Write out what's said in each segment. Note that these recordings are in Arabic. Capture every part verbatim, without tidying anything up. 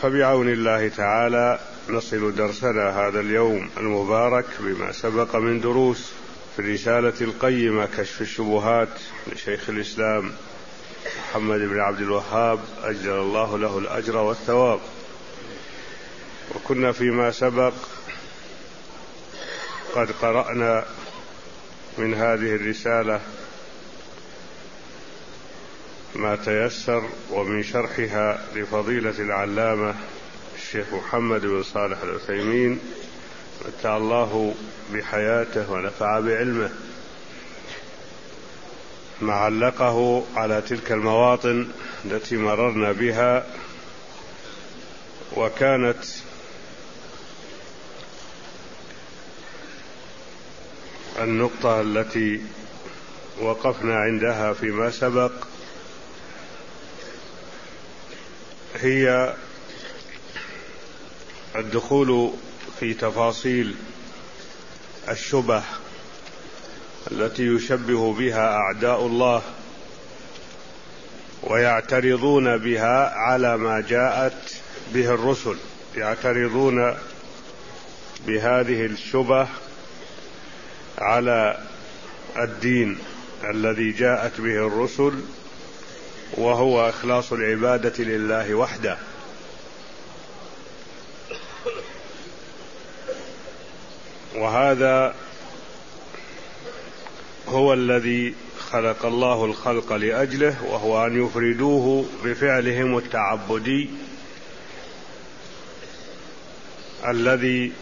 فبعون الله تعالى نصل درسنا هذا اليوم المبارك بما سبق من دروس في الرسالة القيمة كشف الشبهات لشيخ الإسلام محمد بن عبد الوهاب أجل الله له الأجر والثواب. وكنا فيما سبق قد قرأنا من هذه الرسالة ما تيسر ومن شرحها لفضيلة العلامة الشيخ محمد بن صالح العثيمين متع الله بحياته ونفع بعلمه، ما علقه على تلك المواطن التي مررنا بها. وكانت النقطة التي وقفنا عندها فيما سبق هي الدخول في تفاصيل الشبه التي يشبه بها أعداء الله ويعترضون بها على ما جاءت به الرسل، يعترضون بهذه الشبه على الدين الذي جاءت به الرسل، وهو إخلاص العبادة لله وحده. وهذا هو الذي خلق الله الخلق لأجله، وهو أن يفردوه بفعلهم التعبدي الذي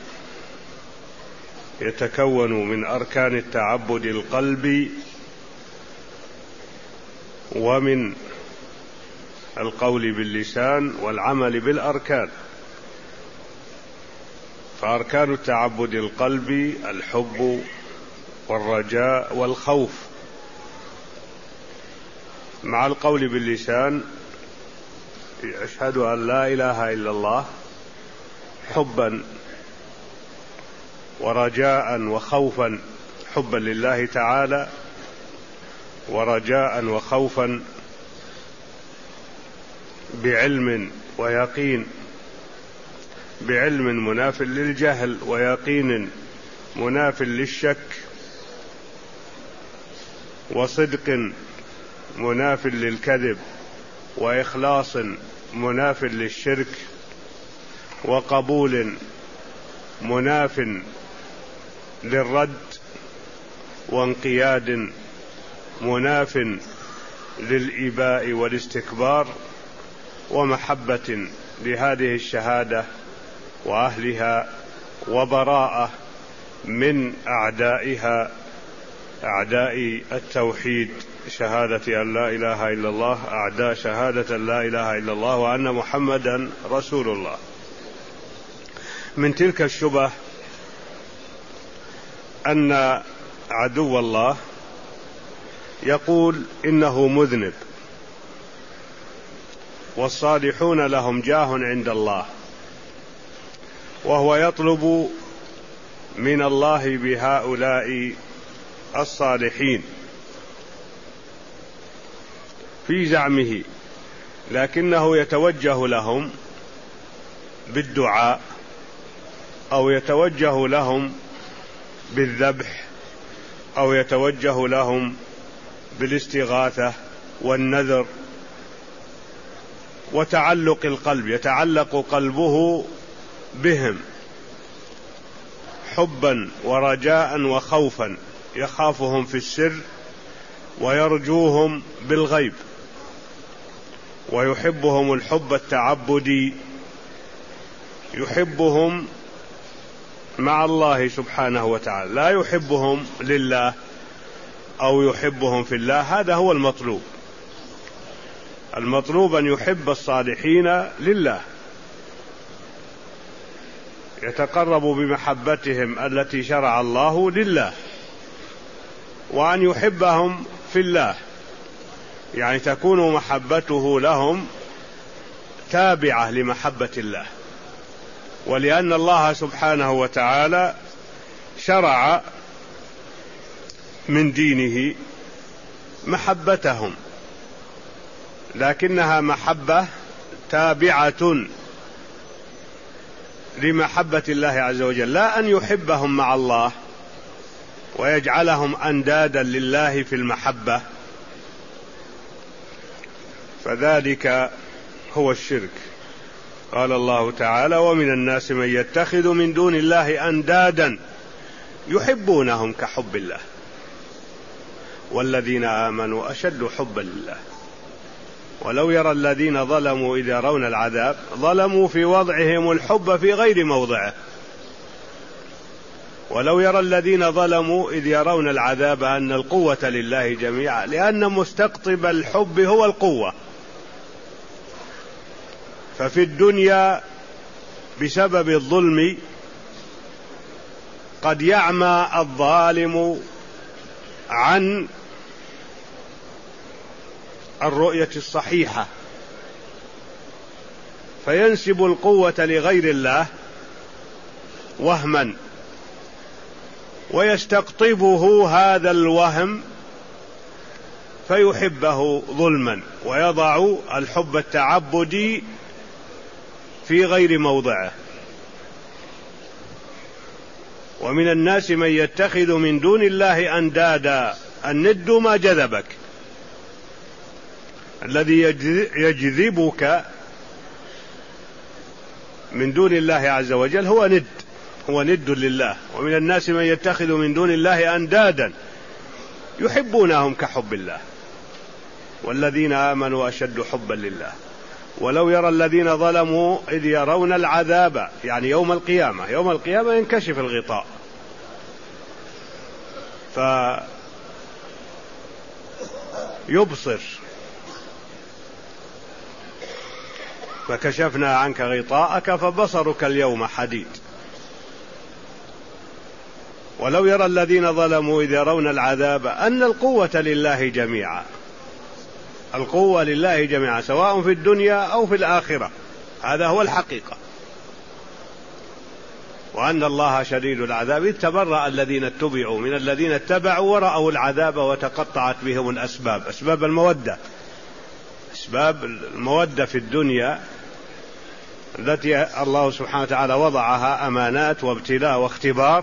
يتكون من أركان التعبد القلبي ومن القول باللسان والعمل بالأركان. فأركان التعبد القلبي الحب والرجاء والخوف، مع القول باللسان أشهد أن لا إله إلا الله حبا ورجاء وخوفا، حبا لله تعالى ورجاء وخوفا بعلم ويقين، بعلم مناف للجهل ويقين مناف للشك، وصدق مناف للكذب، وإخلاص مناف للشرك، وقبول مناف للرد، وانقياد مناف للإباء والاستكبار، ومحبة لهذه الشهادة وأهلها، وبراءة من أعدائها، أعداء التوحيد شهادة أن لا إله إلا الله، أعداء شهادة أن لا إله إلا الله وأن محمدا رسول الله. من تلك الشبه أن عدو الله يقول إنه مذنب والصالحون لهم جاه عند الله، وهو يطلب من الله بهؤلاء الصالحين في زعمه، لكنه يتوجه لهم بالدعاء أو يتوجه لهم بالذبح أو يتوجه لهم بالاستغاثة والنذر وتعلق القلب، يتعلق قلبه بهم حبا ورجاء وخوفا، يخافهم في السر ويرجوهم بالغيب، ويحبهم الحب التعبدي، يحبهم مع الله سبحانه وتعالى، لا يحبهم لله أو يحبهم في الله. هذا هو المطلوب، المطلوب أن يحب الصالحين لله، يتقرب بمحبتهم التي شرع الله لله، وأن يحبهم في الله، يعني تكون محبته لهم تابعة لمحبة الله، ولأن الله سبحانه وتعالى شرع من دينه محبتهم، لكنها محبة تابعة لمحبة الله عز وجل، لا أن يحبهم مع الله ويجعلهم أندادا لله في المحبة، فذلك هو الشرك. قال الله تعالى: ومن الناس من يتخذ من دون الله أندادا يحبونهم كحب الله والذين آمنوا أشد حبا لله ولو يرى الذين ظلموا إذ يرون العذاب ظلموا في وضعهم الحب في غير موضعه ولو يرى الذين ظلموا إذ يرون العذاب أن القوة لله جميعا، لأن مستقطب الحب هو القوة. ففي الدنيا بسبب الظلم قد يعمى الظالم عن الرؤية الصحيحة فينسب القوة لغير الله وهما، ويستقطبه هذا الوهم فيحبه ظلما ويضع الحب التعبدي في غير موضعه. ومن الناس من يتخذ من دون الله أندادا، الند ما جذبك، الذي يجذبك من دون الله عز وجل هو ند، هو ند لله. ومن الناس من يتخذ من دون الله أندادا يحبونهم كحب الله والذين آمنوا أشد حبا لله ولو يرى الذين ظلموا إذ يرون العذاب، يعني يوم القيامة، يوم القيامة ينكشف الغطاء فيبصر، فكشفنا عنك غطاءك فبصرك اليوم حديد. ولو يرى الذين ظلموا إذ يرون العذاب أن القوة لله جميعا، القوة لله جميعا سواء في الدنيا أو في الآخرة، هذا هو الحقيقة، وأن الله شديد العذاب. إذ تبرأ الذين اتبعوا من الذين اتبعوا ورأوا العذاب وتقطعت بهم الأسباب، أسباب المودة، أسباب المودة في الدنيا التي الله سبحانه وتعالى وضعها أمانات وابتلاء واختبار،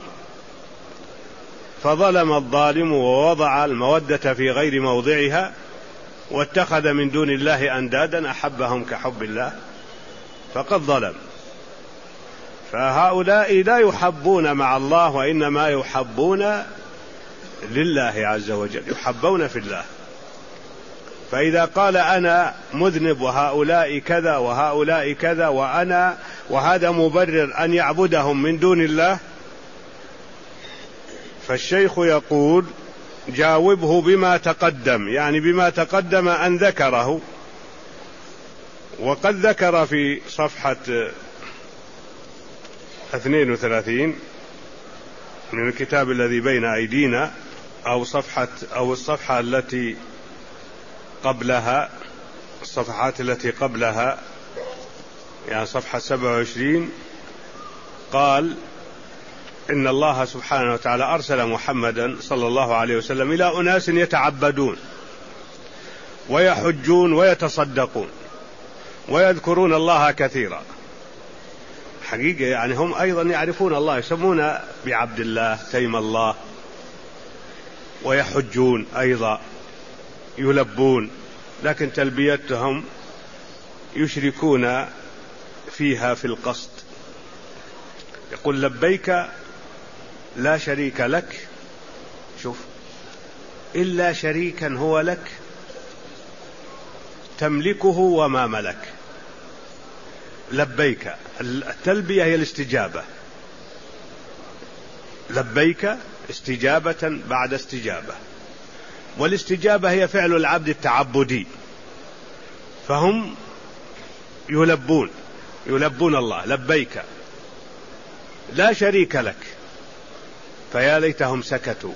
فظلم الظالم ووضع المودة في غير موضعها واتخذ من دون الله أندادا أحبهم كحب الله فقد ظلم. فهؤلاء لا يحبون مع الله وإنما يحبون لله عز وجل، يحبون في الله. فإذا قال أنا مذنب وهؤلاء كذا وهؤلاء كذا وأنا وهذا مبرر أن يعبدهم من دون الله، فالشيخ يقول جاوبه بما تقدم، يعني بما تقدم أن ذكره. وقد ذكر في صفحة اثنين وثلاثين من الكتاب الذي بين أيدينا، أو صفحة أو الصفحة التي قبلها، الصفحات التي قبلها، يعني صفحة سبعة وعشرين، قال إن الله سبحانه وتعالى أرسل محمدا صلى الله عليه وسلم إلى أناس يتعبدون ويحجون ويتصدقون ويذكرون الله كثيرا. حقيقة يعني هم أيضا يعرفون الله، يسمون بعبد الله، تيم الله، ويحجون أيضا، يلبون، لكن تلبيتهم يشركون فيها في القصد. يقول لبيك لا شريك لك، شوف، إلا شريكا هو لك تملكه وما ملك. لبيك، التلبية هي الاستجابة، لبيك استجابة بعد استجابة، والاستجابة هي فعل العبد التعبدي، فهم يلبون يلبون الله، لبيك لا شريك لك، فيا ليتهم سكتوا.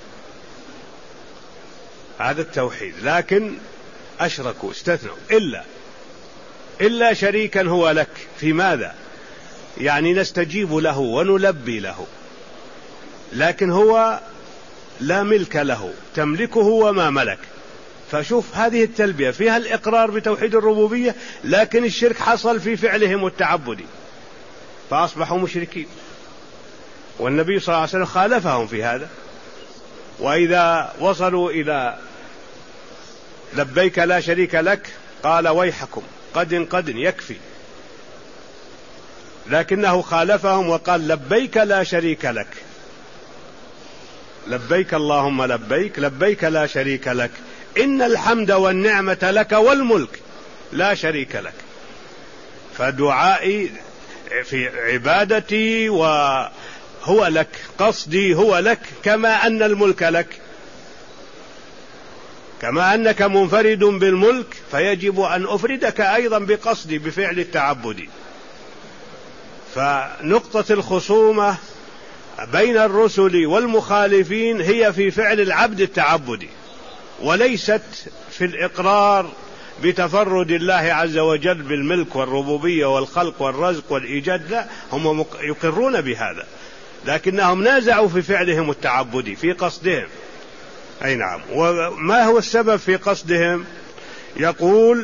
هذا التوحيد، لكن أشركوا، استثنوا، إلا إلا شريكا هو لك في ماذا؟ يعني نستجيب له ونلبي له، لكن هو لا ملك له، تملكه وما ملك. فشوف هذه التلبية فيها الإقرار بتوحيد الربوبية، لكن الشرك حصل في فعلهم التعبدي، فأصبحوا مشركين، والنبي صلى الله عليه وسلم خالفهم في هذا. وإذا وصلوا إلى لبيك لا شريك لك قال ويحكم قد قد يكفي، لكنه خالفهم وقال لبيك لا شريك لك، لبيك اللهم لبيك لبيك لا شريك لك إن الحمد والنعمة لك والملك لا شريك لك. فدعائي في عبادتي وهو لك، قصدي هو لك، كما أن الملك لك، كما أنك منفرد بالملك فيجب أن أفردك أيضا بقصدي بفعل التعبد. فنقطة الخصومة بين الرسل والمخالفين هي في فعل العبد التعبدي، وليست في الإقرار بتفرد الله عز وجل بالملك والربوبية والخلق والرزق والإيجاد، لا، هم يقرون بهذا، لكنهم نازعوا في فعلهم التعبدي في قصدهم. أي نعم. وما هو السبب في قصدهم؟ يقول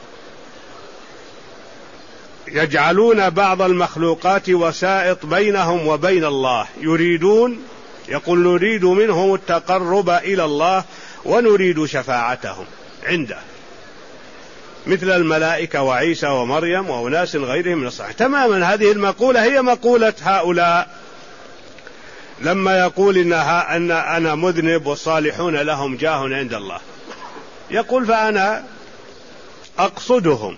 يجعلون بعض المخلوقات وسائط بينهم وبين الله، يريدون، يقول نريد منهم التقرب إلى الله ونريد شفاعتهم عنده، مثل الملائكة وعيسى ومريم وأناس غيرهم من الصالحين. تماما هذه المقولة هي مقولة هؤلاء لما يقول إنها أن أنا مذنب والصالحون لهم جاه عند الله، يقول فأنا أقصدهم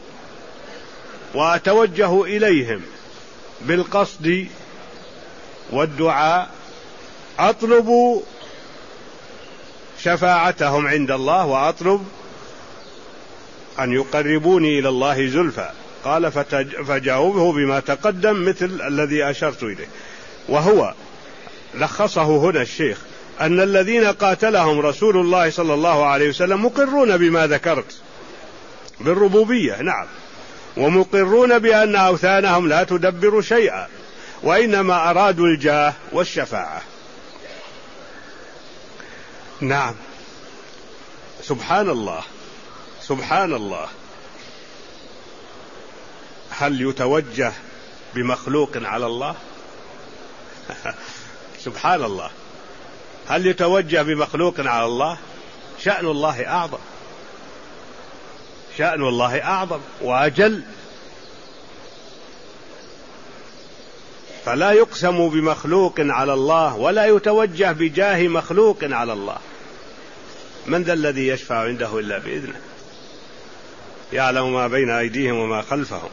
وأتوجه إليهم بالقصد والدعاء، أطلب شفاعتهم عند الله وأطلب أن يقربوني إلى الله زلفى. قال فجاوبه بما تقدم مثل الذي أشرت إليه، وهو لخصه هنا الشيخ أن الذين قاتلهم رسول الله صلى الله عليه وسلم مقرون بما ذكرت بالربوبية، نعم، ومقرون بأن أوثانهم لا تدبر شيئا، وإنما أرادوا الجاه والشفاعة. نعم. سبحان الله سبحان الله. هل يتوجه بمخلوق على الله؟ سبحان الله. هل يتوجه بمخلوق على الله؟ شأن الله أعظم، شأن الله أعظم وأجل، فلا يقسم بمخلوق على الله ولا يتوجه بجاه مخلوق على الله. من ذا الذي يشفع عنده إلا بإذنه، يعلم ما بين أيديهم وما خلفهم.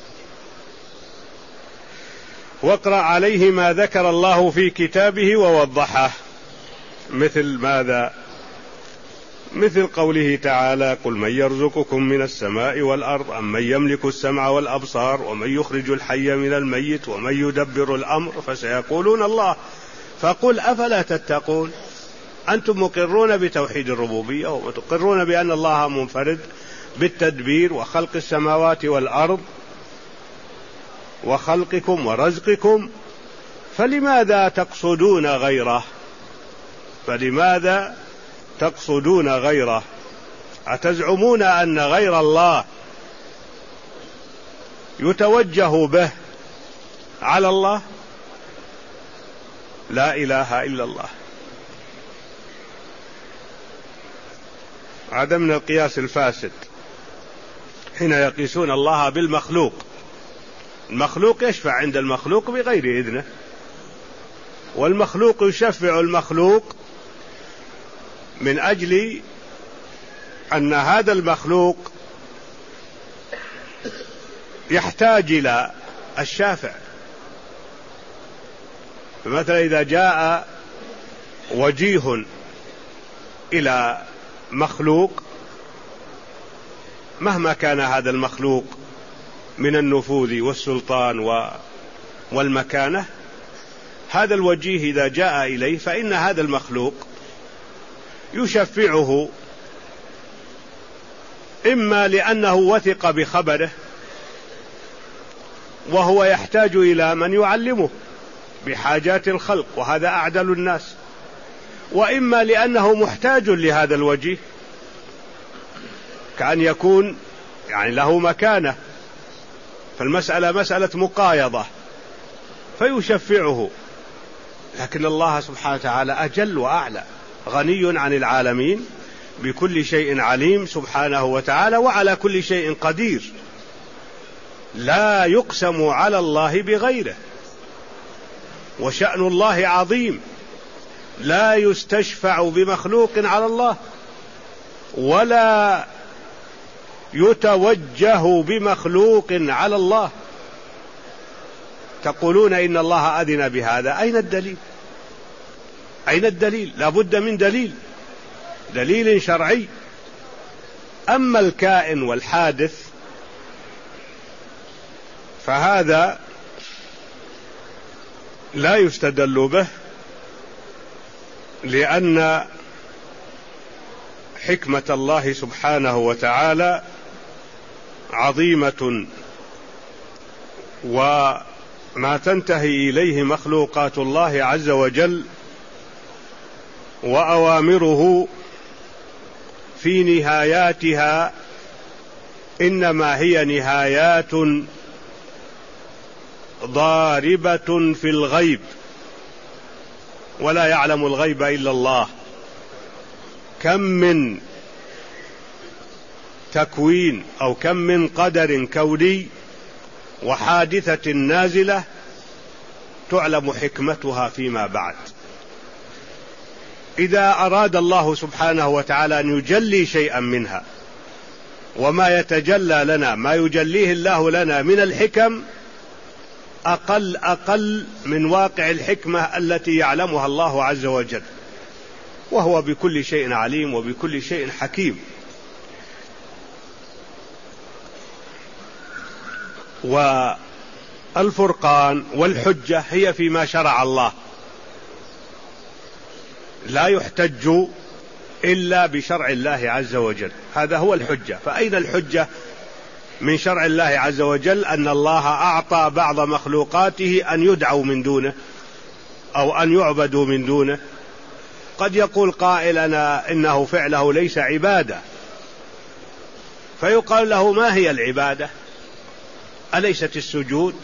واقرأ عليه ما ذكر الله في كتابه ووضحه، مثل ماذا؟ مثل قوله تعالى قل من يرزقكم من السماء والأرض أم من يملك السمع والأبصار ومن يخرج الحي من الميت ومن يدبر الأمر فسيقولون الله فقل أفلا تتقون. أنتم مقرون بتوحيد الربوبية ومقرون بأن الله منفرد بالتدبير وخلق السماوات والأرض وخلقكم ورزقكم، فلماذا تقصدون غيره؟ فلماذا تقصدون غيره؟ أتزعمون أن غير الله يتوجه به على الله؟ لا إله إلا الله. هذا من القياس الفاسد حين يقيسون الله بالمخلوق. المخلوق يشفع عند المخلوق بغير إذنه، والمخلوق يشفع المخلوق من أجل أن هذا المخلوق يحتاج إلى الشافع. فمثلا إذا جاء وجيه إلى مخلوق مهما كان هذا المخلوق من النفوذ والسلطان والمكانة، هذا الوجيه إذا جاء إليه فإن هذا المخلوق يشفعه، إما لأنه وثق بخبره وهو يحتاج إلى من يعلمه بحاجات الخلق وهذا أعدل الناس، وإما لأنه محتاج لهذا الوجيه، كأن يكون يعني له مكانة. فالمسألة مسألة مقايضة، فيشفعه، لكن الله سبحانه وتعالى أجل وأعلى، غني عن العالمين، بكل شيء عليم سبحانه وتعالى، وعلى كل شيء قدير، لا يقسم على الله بغيره، وشأن الله عظيم، لا يستشفع بمخلوق على الله، ولا يتوجه بمخلوق على الله. تقولون إن الله أذن بهذا، أين الدليل؟ أين الدليل؟ لا بد من دليل، دليل شرعي. أما الكائن والحادث فهذا لا يستدل به، لأن حكمة الله سبحانه وتعالى عظيمة، وما تنتهي إليه مخلوقات الله عز وجل وأوامره في نهاياتها إنما هي نهايات ضاربة في الغيب، ولا يعلم الغيب إلا الله. كم من تكوين أو كم من قدر كوني وحادثة نازلة تعلم حكمتها فيما بعد. إذا أراد الله سبحانه وتعالى أن يجلي شيئا منها، وما يتجلى لنا ما يجليه الله لنا من الحكم أقل أقل من واقع الحكمة التي يعلمها الله عز وجل، وهو بكل شيء عليم وبكل شيء حكيم. والفرقان والحجة هي فيما شرع الله، لا يحتج إلا بشرع الله عز وجل، هذا هو الحجة. فأين الحجة من شرع الله عز وجل؟ أن الله أعطى بعض مخلوقاته أن يدعوا من دونه أو أن يعبدوا من دونه. قد يقول قائلنا إنه فعله ليس عبادة، فيقال له ما هي العبادة؟ أليست السجود؟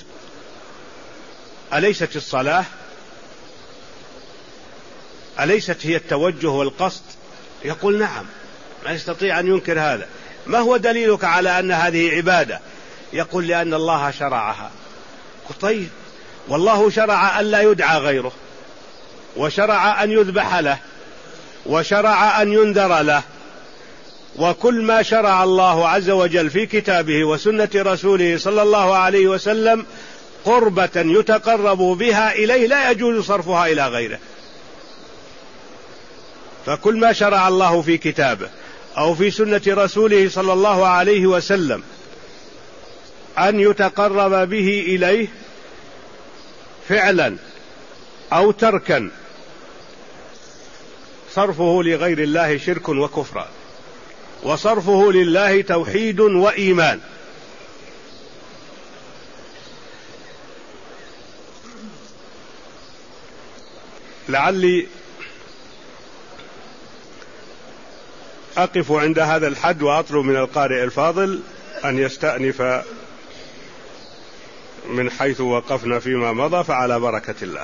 أليست الصلاة؟ أليست هي التوجه والقصد؟ يقول نعم، ما يستطيع أن ينكر هذا. ما هو دليلك على أن هذه عبادة؟ يقول لأن الله شرعها. طيب، والله شرع أن لا يدعى غيره، وشرع أن يذبح له، وشرع أن ينذر له، وكل ما شرع الله عز وجل في كتابه وسنة رسوله صلى الله عليه وسلم قربة يتقرب بها إليه لا يجوز صرفها إلى غيره. فكل ما شرع الله في كتابه أو في سنة رسوله صلى الله عليه وسلم أن يتقرب به إليه فعلا أو تركا، صرفه لغير الله شرك وكفر، وصرفه لله توحيد وإيمان. لعلي أقف عند هذا الحد وأطلب من القارئ الفاضل أن يستأنف من حيث وقفنا فيما مضى، فعلى بركة الله.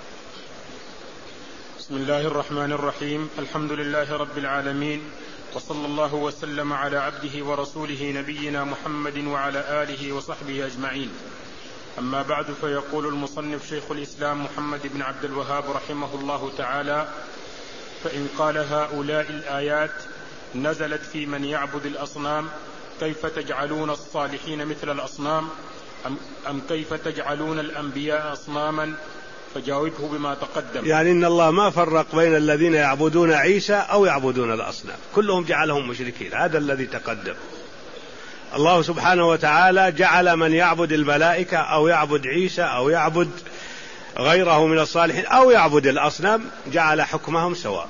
بسم الله الرحمن الرحيم. الحمد لله رب العالمين، وصلى الله وسلم على عبده ورسوله نبينا محمد وعلى آله وصحبه أجمعين. أما بعد، فيقول المصنف شيخ الإسلام محمد بن عبد الوهاب رحمه الله تعالى: فإن قال هؤلاء الآيات نزلت في من يعبد الأصنام كيف تجعلون الصالحين مثل الأصنام، أم, أم كيف تجعلون الأنبياء أصناما؟ فجاوبه بما تقدم. يعني إن الله ما فرق بين الذين يعبدون عيسى أو يعبدون الأصنام، كلهم جعلهم مشركين، هذا الذي تقدم. الله سبحانه وتعالى جعل من يعبد الملائكة أو يعبد عيسى أو يعبد غيره من الصالحين أو يعبد الأصنام، جعل حكمهم سواء،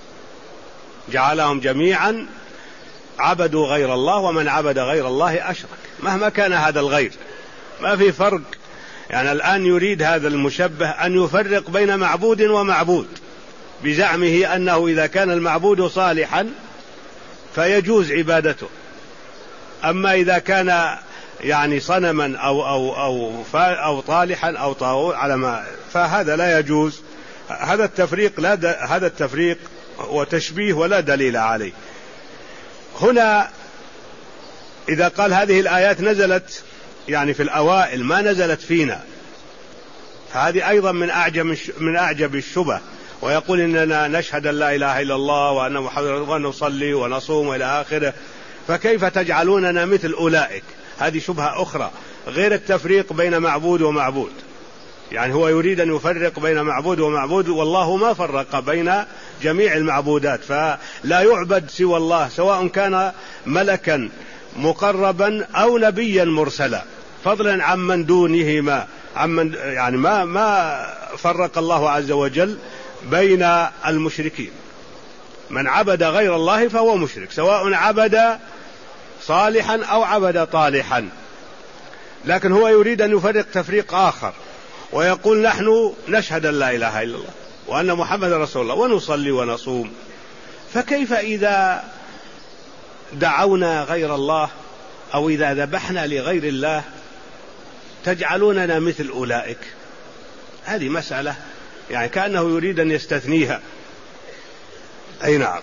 جعلهم جميعا عبدوا غير الله، ومن عبد غير الله أشرك مهما كان هذا الغير، ما في فرق. يعني الآن يريد هذا المشبه أن يفرق بين معبود ومعبود بزعمه أنه إذا كان المعبود صالحا فيجوز عبادته، أما إذا كان يعني صنما أو, أو, أو, أو طالحا أو طاغوت على ما، فهذا لا يجوز. هذا التفريق لا د... هذا التفريق وتشبيه ولا دليل عليه. هنا إذا قال هذه الآيات نزلت يعني في الأوائل ما نزلت فينا، فهذه أيضا من أعجب من أعجب الشبه، ويقول إننا نشهد أن لا إله إلا الله وأن محمدا ونصلي ونصوم إلى آخره، فكيف تجعلوننا مثل أولئك؟ هذه شبهة أخرى غير التفريق بين معبود ومعبود. يعني هو يريد أن يفرق بين معبود ومعبود، والله ما فرق بين جميع المعبودات، فلا يعبد سوى الله سواء كان ملكا مقربا أو نبيا مرسلا، فضلا عمن دونهما، عمن يعني ما ما فرق الله عز وجل بين المشركين. من عبد غير الله فهو مشرك، سواء عبد صالحا أو عبد طالحا. لكن هو يريد أن يفرق تفريق آخر ويقول نحن نشهد أن لا إله إلا الله وأن محمد رسول الله ونصلي ونصوم، فكيف إذا دعونا غير الله أو إذا ذبحنا لغير الله تجعلوننا مثل أولئك؟ هذه مسألة يعني كأنه يريد أن يستثنيها. أي نعم.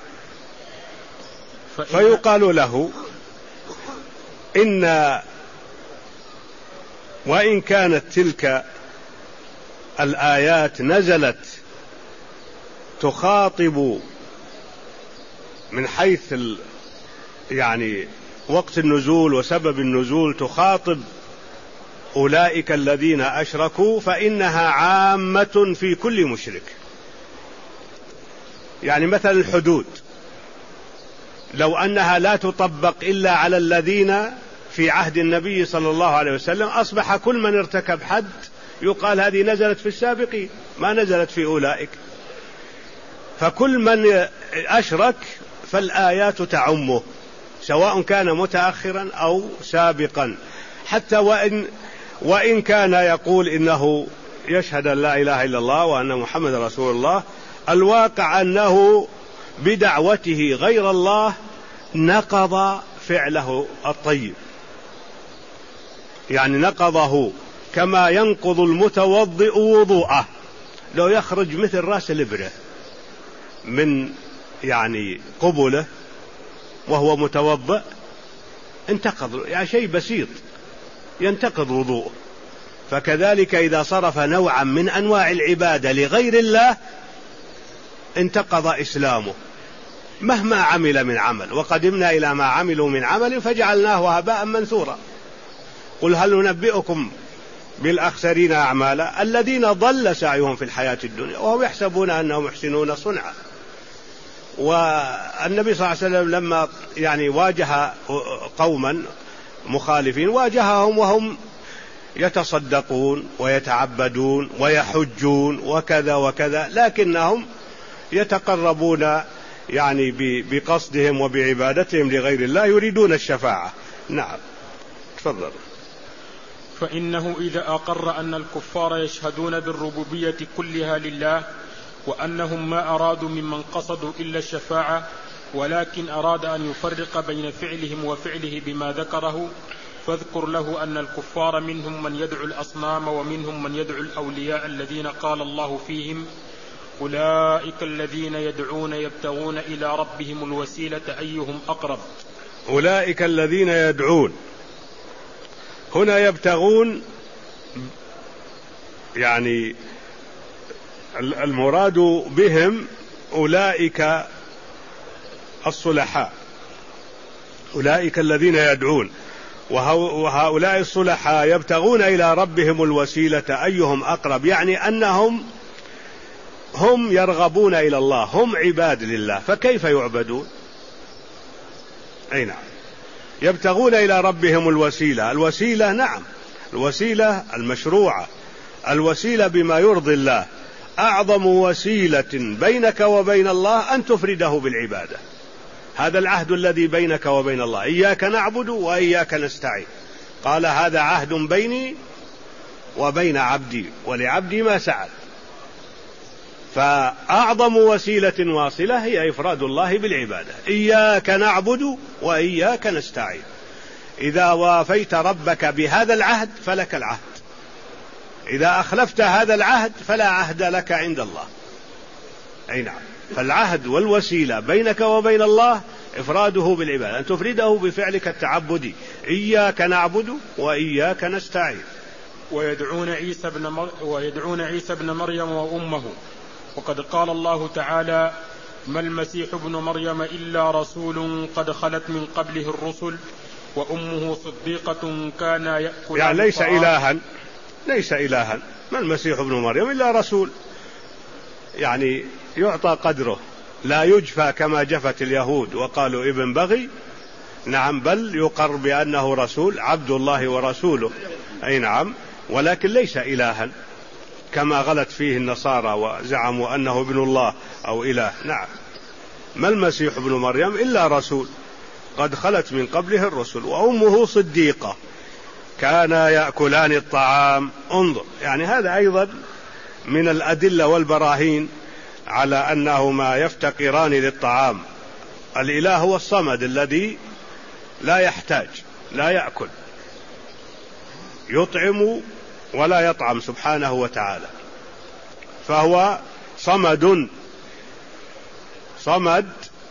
فيقال له إن وإن كانت تلك الآيات نزلت تخاطب من حيث يعني وقت النزول وسبب النزول تخاطب أولئك الذين أشركوا، فإنها عامة في كل مشرك. يعني مثل الحدود لو أنها لا تطبق إلا على الذين في عهد النبي صلى الله عليه وسلم أصبح كل من ارتكب حد يقال هذه نزلت في السابقين ما نزلت في أولئك. فكل من أشرك فالآيات تعمه سواء كان متأخرا أو سابقا، حتى وإن وإن كان يقول إنه يشهد أن لا إله إلا الله وأن محمد رسول الله، الواقع أنه بدعوته غير الله نقض فعله الطيب، يعني نقضه كما ينقض المتوضئ وضوءه. لو يخرج مثل رأس الإبرة من يعني قبله وهو متوضئ انتقض، يعني شيء بسيط ينتقض وضوءه. فكذلك إذا صرف نوعا من أنواع العبادة لغير الله انتقض إسلامه مهما عمل من عمل، وقدمنا إلى ما عملوا من عمل فجعلناه هباء منثورا. قل هل ننبئكم بالأخسرين أعمالا الذين ضل سعيهم في الحياة الدنيا وهم يحسبون أنهم يحسنون صنعا. والنبي صلى الله عليه وسلم لما يعني واجه قوما مخالفين واجههم وهم يتصدقون ويتعبدون ويحجون وكذا وكذا، لكنهم يتقربون يعني بقصدهم وبعبادتهم لغير الله يريدون الشفاعة. نعم تفضل. فإنه إذا أقر أن الكفار يشهدون بالربوبية كلها لله وأنهم ما أرادوا ممن قصدوا إلا الشفاعة، ولكن أراد أن يفرق بين فعلهم وفعله بما ذكره، فاذكر له أن الكفار منهم من يدعو الأصنام ومنهم من يدعو الأولياء الذين قال الله فيهم أولئك الذين يدعون يبتغون إلى ربهم الوسيلة أيهم أقرب. أولئك الذين يدعون هنا يبتغون، يعني المراد بهم أولئك الصلحاء، أولئك الذين يدعون، وهؤلاء الصلحاء يبتغون إلى ربهم الوسيلة أيهم أقرب، يعني أنهم هم يرغبون إلى الله، هم عباد لله، فكيف يعبدون؟ أي نعم. يبتغون إلى ربهم الوسيلة، الوسيلة نعم الوسيلة المشروعة، الوسيلة بما يرضي الله. أعظم وسيلة بينك وبين الله أن تفرده بالعبادة، هذا العهد الذي بينك وبين الله، إياك نعبد وإياك نستعين. قال هذا عهد بيني وبين عبدي ولعبدي ما سعد. فأعظم وسيلة واصلة هي إفراد الله بالعبادة، إياك نعبد وإياك نستعين. إذا وافيت ربك بهذا العهد فلك العهد، إذا أخلفت هذا العهد فلا عهد لك عند الله. أي نعم، فالعهد والوسيلة بينك وبين الله إفراده بالعبادة، أن تفرده بفعلك التعبدي، إياك نعبد وإياك نستعين. ويدعون عيسى بن مر... ويدعون عيسى بن مريم وأمه، وقد قال الله تعالى: ما المسيح ابن مريم إلا رسول قد خلت من قبله الرسل وأمه صديقة كانا يأكلان يعني ليس الطعام. إلها، ليس إلها، ما المسيح ابن مريم إلا رسول، يعني يعطى قدره، لا يجفى كما جفت اليهود وقالوا ابن بغي، نعم، بل يقر بأنه رسول، عبد الله ورسوله. أي نعم، ولكن ليس إلها كما غلت فيه النصارى وزعموا أنه ابن الله أو إله. نعم، ما المسيح ابن مريم إلا رسول قد خلت من قبله الرسل وأمه صديقة كانا يأكلان الطعام. انظر، يعني هذا أيضا من الأدلة والبراهين على أنهما يفتقران للطعام. الإله هو الصمد الذي لا يحتاج، لا يأكل، يطعم ولا يطعم سبحانه وتعالى، فهو صمد، صمد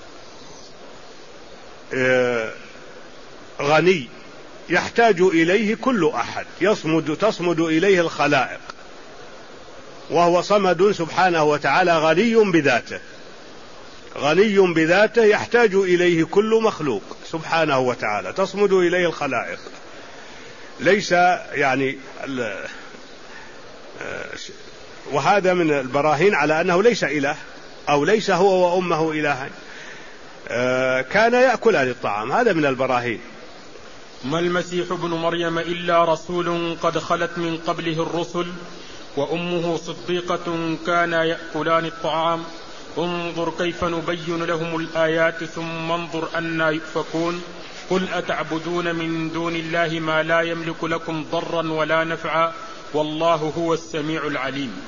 غني يحتاج إليه كل أحد، يصمد تصمد إليه الخلائق، وهو صمد سبحانه وتعالى غني بذاته، غني بذاته يحتاج إليه كل مخلوق سبحانه وتعالى، تصمد إليه الخلائق. ليس يعني وهذا من البراهين على أنه ليس إله، أو ليس هو وأمه إلها، كان يأكلان الطعام، هذا من البراهين. ما المسيح ابن مريم إلا رسول قد خلت من قبله الرسل وأمه صديقة كانا يأكلان الطعام انظر كيف نبين لهم الآيات ثم انظر أنا يؤفكون قل أتعبدون من دون الله ما لا يملك لكم ضرا ولا نفعا والله هو السميع العليم.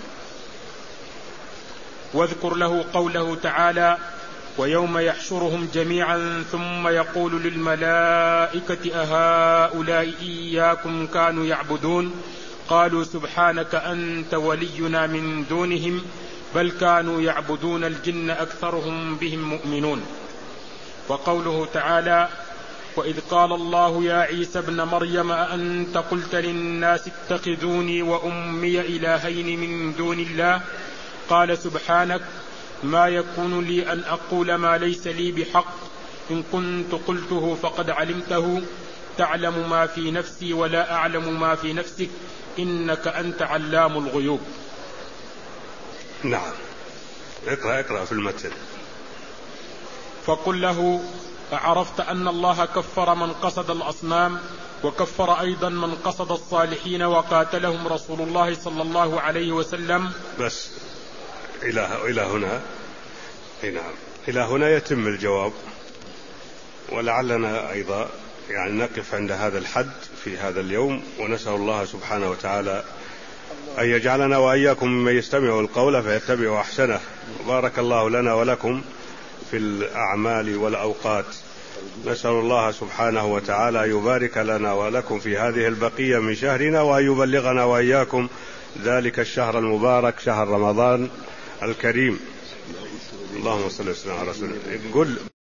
واذكر له قوله تعالى: ويوم يحشرهم جميعا ثم يقول للملائكة أهؤلاء إياكم كانوا يعبدون قالوا سبحانك أنت ولينا من دونهم بل كانوا يعبدون الجن أكثرهم بهم مؤمنون. وقوله تعالى: وإذ قال الله يا عيسى ابن مريم أأنت قلت للناس اتخذوني وأمي إلهين من دون الله قال سبحانك ما يكون لي أن أقول ما ليس لي بحق إن كنت قلته فقد علمته تعلم ما في نفسي ولا أعلم ما في نفسك إنك أنت علام الغيوب. نعم، اقرأ اقرأ في المتن. فقل له: أعرفت أن الله كفر من قصد الأصنام وكفر أيضا من قصد الصالحين وقاتلهم رسول الله صلى الله عليه وسلم. بس إلى إلى هنا، نعم، إلى هنا يتم الجواب، ولعلنا أيضا يعني نقف عند هذا الحد في هذا اليوم، ونسأل الله سبحانه وتعالى أن يجعلنا وإياكم ممن يستمع القول فيتبع أحسنه. بارك الله لنا ولكم في الأعمال والأوقات. نسأل الله سبحانه وتعالى يبارك لنا ولكم في هذه البقية من شهرنا، وأن يبلغنا وإياكم ذلك الشهر المبارك شهر رمضان الكريم. اللهم صل وسلم على رسول الله.